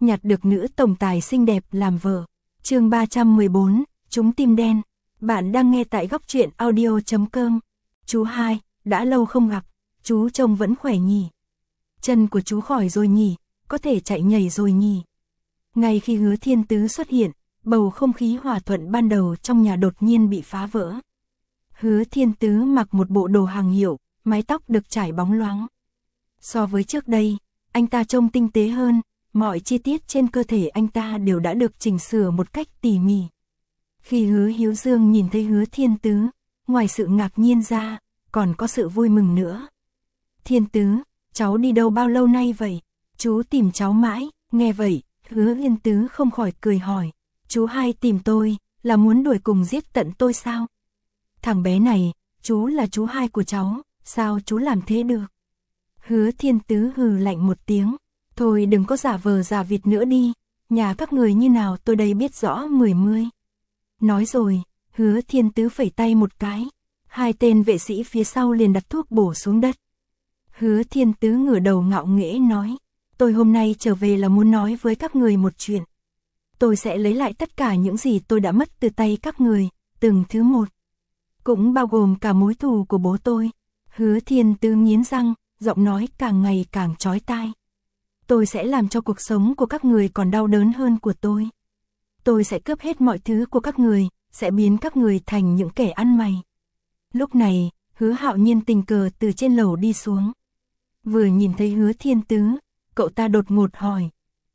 nhặt được nữ tổng tài xinh đẹp làm vợ. Chương 314, chúng tim đen. Bạn đang nghe tại góc truyện audio.com. Chú hai, đã lâu không gặp, chú trông vẫn khỏe nhỉ? Chân của chú khỏi rồi nhỉ, có thể chạy nhảy rồi nhỉ? Ngay khi Hứa Thiên Tứ xuất hiện, bầu không khí hòa thuận ban đầu trong nhà đột nhiên bị phá vỡ. Hứa Thiên Tứ mặc một bộ đồ hàng hiệu, mái tóc được trải bóng loáng. So với trước đây, anh ta trông tinh tế hơn, mọi chi tiết trên cơ thể anh ta đều đã được chỉnh sửa một cách tỉ mỉ. Khi Hứa Hiếu Dương nhìn thấy Hứa Thiên Tứ, ngoài sự ngạc nhiên ra, còn có sự vui mừng nữa. Thiên Tứ, cháu đi đâu bao lâu nay vậy? Chú tìm cháu mãi. Nghe vậy, Hứa Thiên Tứ không khỏi cười hỏi. Chú hai tìm tôi, là muốn đuổi cùng giết tận tôi sao? Thằng bé này, chú là chú hai của cháu, sao chú làm thế được? Hứa Thiên Tứ hừ lạnh một tiếng. Thôi đừng có giả vờ giả vịt nữa đi, nhà các người như nào tôi đây biết rõ mười mươi. Nói rồi, Hứa Thiên Tứ phẩy tay một cái, hai tên vệ sĩ phía sau liền đặt thuốc bổ xuống đất. Hứa Thiên Tứ ngửa đầu ngạo nghễ nói, tôi hôm nay trở về là muốn nói với các người một chuyện. Tôi sẽ lấy lại tất cả những gì tôi đã mất từ tay các người, từng thứ một. Cũng bao gồm cả mối thù của bố tôi. Hứa Thiên Tứ nghiến răng, giọng nói càng ngày càng chói tai. Tôi sẽ làm cho cuộc sống của các người còn đau đớn hơn của tôi. Tôi sẽ cướp hết mọi thứ của các người, sẽ biến các người thành những kẻ ăn mày. Lúc này, Hứa Hạo Nhiên tình cờ từ trên lầu đi xuống. Vừa nhìn thấy Hứa Thiên Tứ, cậu ta đột ngột hỏi.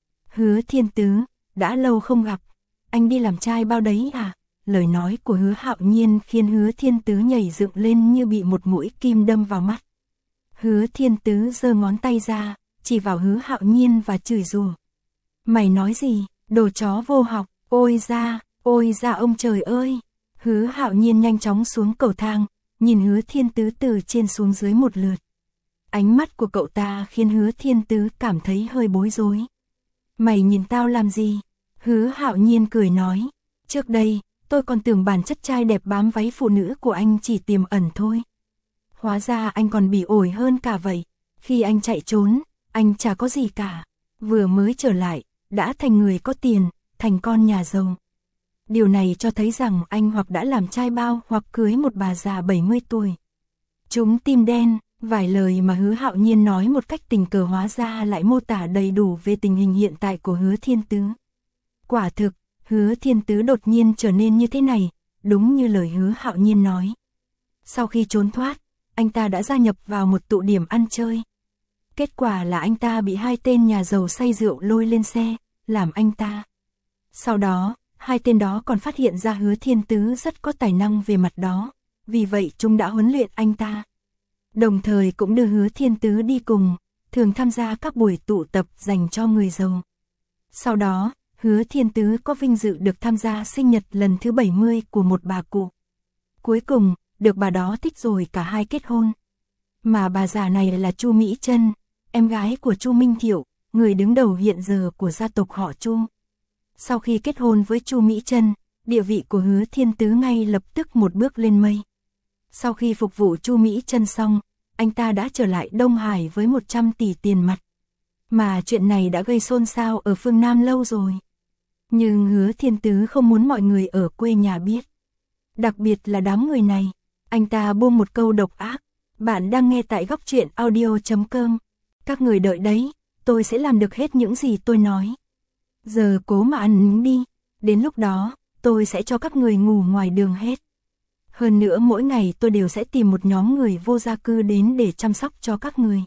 Hứa Thiên Tứ, đã lâu không gặp, anh đi làm trai bao đấy à? Lời nói của Hứa Hạo Nhiên khiến Hứa Thiên Tứ nhảy dựng lên như bị một mũi kim đâm vào mắt. Hứa Thiên Tứ giơ ngón tay ra, chỉ vào Hứa Hạo Nhiên và chửi rủa. Mày nói gì, đồ chó vô học, ôi ra ông trời ơi. Hứa Hạo Nhiên nhanh chóng xuống cầu thang, nhìn Hứa Thiên Tứ từ trên xuống dưới một lượt. Ánh mắt của cậu ta khiến Hứa Thiên Tứ cảm thấy hơi bối rối. Mày nhìn tao làm gì? Hứa Hạo Nhiên cười nói, trước đây, tôi còn tưởng bản chất trai đẹp bám váy phụ nữ của anh chỉ tiềm ẩn thôi. Hóa ra anh còn bỉ ổi hơn cả vậy. Khi anh chạy trốn, anh chả có gì cả. Vừa mới trở lại, đã thành người có tiền, thành con nhà giàu. Điều này cho thấy rằng anh hoặc đã làm trai bao hoặc cưới một bà già 70 tuổi. Chúng tim đen, vài lời mà Hứa Hạo Nhiên nói một cách tình cờ hóa ra lại mô tả đầy đủ về tình hình hiện tại của Hứa Thiên Tứ. Quả thực, Hứa Thiên Tứ đột nhiên trở nên như thế này, đúng như lời Hứa Hạo Nhiên nói. Sau khi trốn thoát, anh ta đã gia nhập vào một tụ điểm ăn chơi. Kết quả là anh ta bị hai tên nhà giàu say rượu lôi lên xe, làm anh ta. Sau đó, hai tên đó còn phát hiện ra Hứa Thiên Tứ rất có tài năng về mặt đó, vì vậy chúng đã huấn luyện anh ta. Đồng thời cũng đưa Hứa Thiên Tứ đi cùng, thường tham gia các buổi tụ tập dành cho người giàu. Sau đó, Hứa Thiên Tứ có vinh dự được tham gia sinh nhật lần thứ 70 của một bà cụ. Cuối cùng, được bà đó thích rồi cả hai kết hôn. Mà bà già này là Chu Mỹ Trân, em gái của Chu Minh Thiệu, người đứng đầu hiện giờ của gia tộc họ Chu. Sau khi kết hôn với Chu Mỹ Trân, địa vị của Hứa Thiên Tứ ngay lập tức một bước lên mây. Sau khi phục vụ Chu Mỹ Trân xong, anh ta đã trở lại Đông Hải với 100 tỷ tiền mặt. Mà chuyện này đã gây xôn xao ở phương Nam lâu rồi. Nhưng Hứa Thiên Tứ không muốn mọi người ở quê nhà biết. Đặc biệt là đám người này. Anh ta buông một câu độc ác. Bạn đang nghe tại góc truyện audio.com. Các người đợi đấy, tôi sẽ làm được hết những gì tôi nói. Giờ cố mà ăn đi. Đến lúc đó, tôi sẽ cho các người ngủ ngoài đường hết. Hơn nữa mỗi ngày tôi đều sẽ tìm một nhóm người vô gia cư đến để chăm sóc cho các người.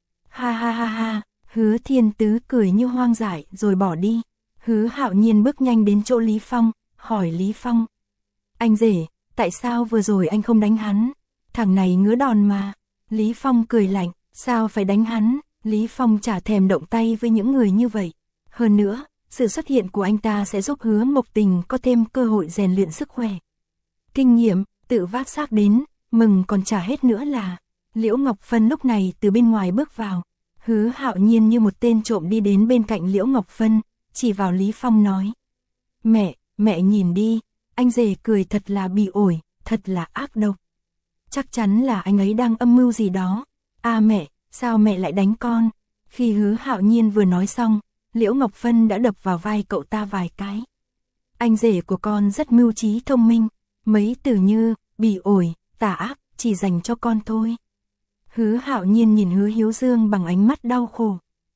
Ha ha ha ha, Hứa Thiên Tứ cười như hoang dại rồi bỏ đi. Hứa Hạo Nhiên bước nhanh đến chỗ Lý Phong, hỏi Lý Phong. Anh rể, tại sao vừa rồi anh không đánh hắn? Thằng này ngứa đòn mà. Lý Phong cười lạnh, sao phải đánh hắn? Lý Phong chả thèm động tay với những người như vậy. Hơn nữa, sự xuất hiện của anh ta sẽ giúp Hứa Mộc Tình có thêm cơ hội rèn luyện sức khỏe. Kinh nghiệm, tự vác xác đến, mừng còn chả hết nữa là. Liễu Ngọc Phân lúc này từ bên ngoài bước vào. Hứa Hạo Nhiên như một tên trộm đi đến bên cạnh Liễu Ngọc Phân, chỉ vào Lý Phong nói. Mẹ nhìn đi, anh rể cười thật là bỉ ổi, thật là ác độc. Chắc chắn là anh ấy đang âm mưu gì đó. À mẹ, sao mẹ lại đánh con? Khi Hứa Hạo Nhiên vừa nói xong, Liễu Ngọc Phân đã đập vào vai cậu ta vài cái. Anh rể của con rất mưu trí thông minh, mấy từ như bỉ ổi, tà ác chỉ dành cho con thôi. Hứa Hạo Nhiên nhìn Hứa Hiếu Dương bằng ánh mắt đau khổ.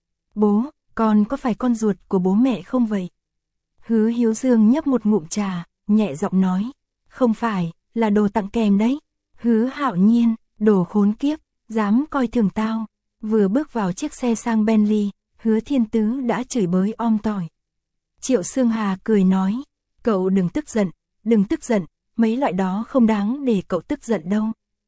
Bố, con có phải con ruột của bố mẹ không vậy? Hứa Hiếu Dương nhấp một ngụm trà, nhẹ giọng nói. Không phải, là đồ tặng kèm đấy. Hứa Hạo Nhiên, đồ khốn kiếp, dám coi thường tao. Vừa bước vào chiếc xe sang Bentley, Hứa Thiên Tứ đã chửi bới om tỏi. Triệu Sương Hà cười nói. Cậu đừng tức giận, đừng tức giận, mấy loại đó không đáng để cậu tức giận đâu.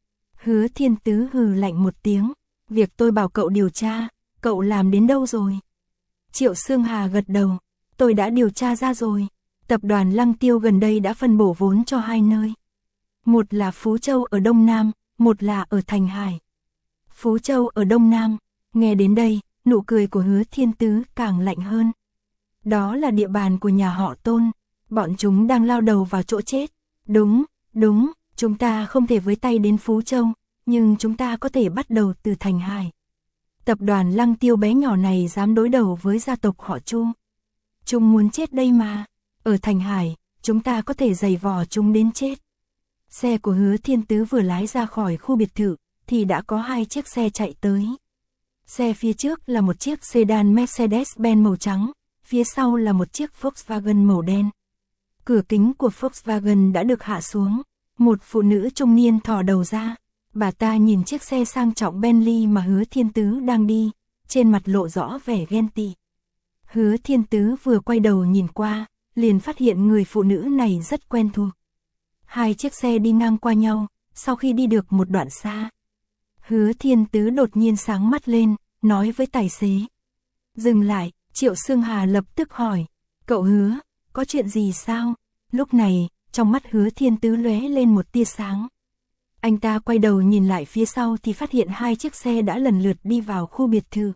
Hứa Thiên Tứ hừ lạnh một tiếng. Việc tôi bảo cậu điều tra, cậu làm đến đâu rồi? Triệu Sương Hà gật đầu. Tôi đã điều tra ra rồi. Tập đoàn Lăng Tiêu gần đây đã phân bổ vốn cho 2 nơi. Một là Phú Châu ở Đông Nam, một là ở Thành Hải. Phú Châu ở Đông Nam, nghe đến đây, nụ cười của Hứa Thiên Tứ càng lạnh hơn. Đó là địa bàn của nhà họ Tôn, bọn chúng đang lao đầu vào chỗ chết. Đúng, chúng ta không thể với tay đến Phú Châu, nhưng chúng ta có thể bắt đầu từ Thành Hải. Tập đoàn Lăng Tiêu bé nhỏ này dám đối đầu với gia tộc họ Chu. Chúng muốn chết đây mà. Ở Thành Hải, chúng ta có thể giày vò chúng đến chết. Xe của Hứa Thiên Tứ vừa lái ra khỏi khu biệt thự, thì đã có 2 chiếc xe chạy tới. Xe phía trước là một chiếc sedan Mercedes-Benz màu trắng, phía sau là một chiếc Volkswagen màu đen. Cửa kính của Volkswagen đã được hạ xuống, một phụ nữ trung niên thò đầu ra. Bà ta nhìn chiếc xe sang trọng Bentley mà Hứa Thiên Tứ đang đi, trên mặt lộ rõ vẻ ghen tị. Hứa Thiên Tứ vừa quay đầu nhìn qua, liền phát hiện người phụ nữ này rất quen thuộc. 2 chiếc xe đi ngang qua nhau, sau khi đi được một đoạn xa. Hứa Thiên Tứ đột nhiên sáng mắt lên, nói với tài xế. Dừng lại, Triệu Sương Hà lập tức hỏi. Cậu Hứa, có chuyện gì sao? Lúc này, trong mắt Hứa Thiên Tứ lóe lên một tia sáng. Anh ta quay đầu nhìn lại phía sau thì phát hiện 2 chiếc xe đã lần lượt đi vào khu biệt thự.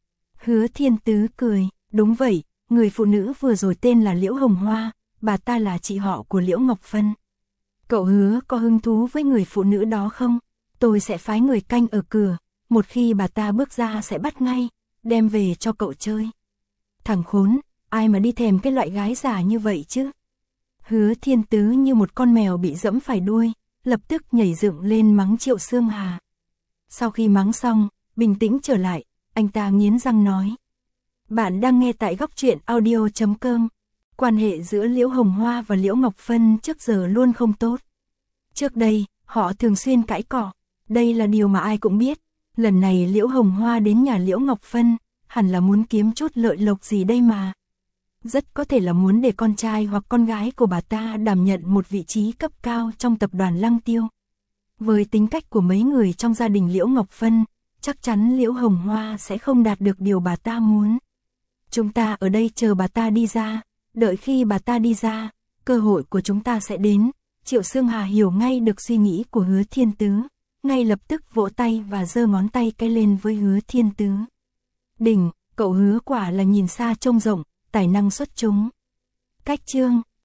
Hứa Thiên Tứ cười. Đúng vậy, người phụ nữ vừa rồi tên là Liễu Hồng Hoa, bà ta là chị họ của Liễu Ngọc Phân. Cậu Hứa có hứng thú với người phụ nữ đó không? Tôi sẽ phái người canh ở cửa, một khi bà ta bước ra sẽ bắt ngay, đem về cho cậu chơi. Thằng khốn, ai mà đi thèm cái loại gái già như vậy chứ? Hứa Thiên Tứ như một con mèo bị dẫm phải đuôi, lập tức nhảy dựng lên mắng Triệu Sương Hà. Sau khi mắng xong, bình tĩnh trở lại, anh ta nghiến răng nói. Bạn đang nghe tại góc truyện audio.com. Quan hệ giữa Liễu Hồng Hoa và Liễu Ngọc Phân trước giờ luôn không tốt. Trước đây, họ thường xuyên cãi cọ. Đây là điều mà ai cũng biết. Lần này Liễu Hồng Hoa đến nhà Liễu Ngọc Phân, hẳn là muốn kiếm chút lợi lộc gì đây mà. Rất có thể là muốn để con trai hoặc con gái của bà ta đảm nhận một vị trí cấp cao trong tập đoàn Lăng Tiêu. Với tính cách của mấy người trong gia đình Liễu Ngọc Phân, chắc chắn Liễu Hồng Hoa sẽ không đạt được điều bà ta muốn. Chúng ta ở đây chờ bà ta đi ra, đợi khi bà ta đi ra, cơ hội của chúng ta sẽ đến. Triệu Sương Hà hiểu ngay được suy nghĩ của Hứa Thiên Tứ, ngay lập tức vỗ tay và giơ ngón tay cái lên với Hứa Thiên Tứ. Đỉnh, cậu Hứa quả là nhìn xa trông rộng, tài năng xuất chúng. Cách chương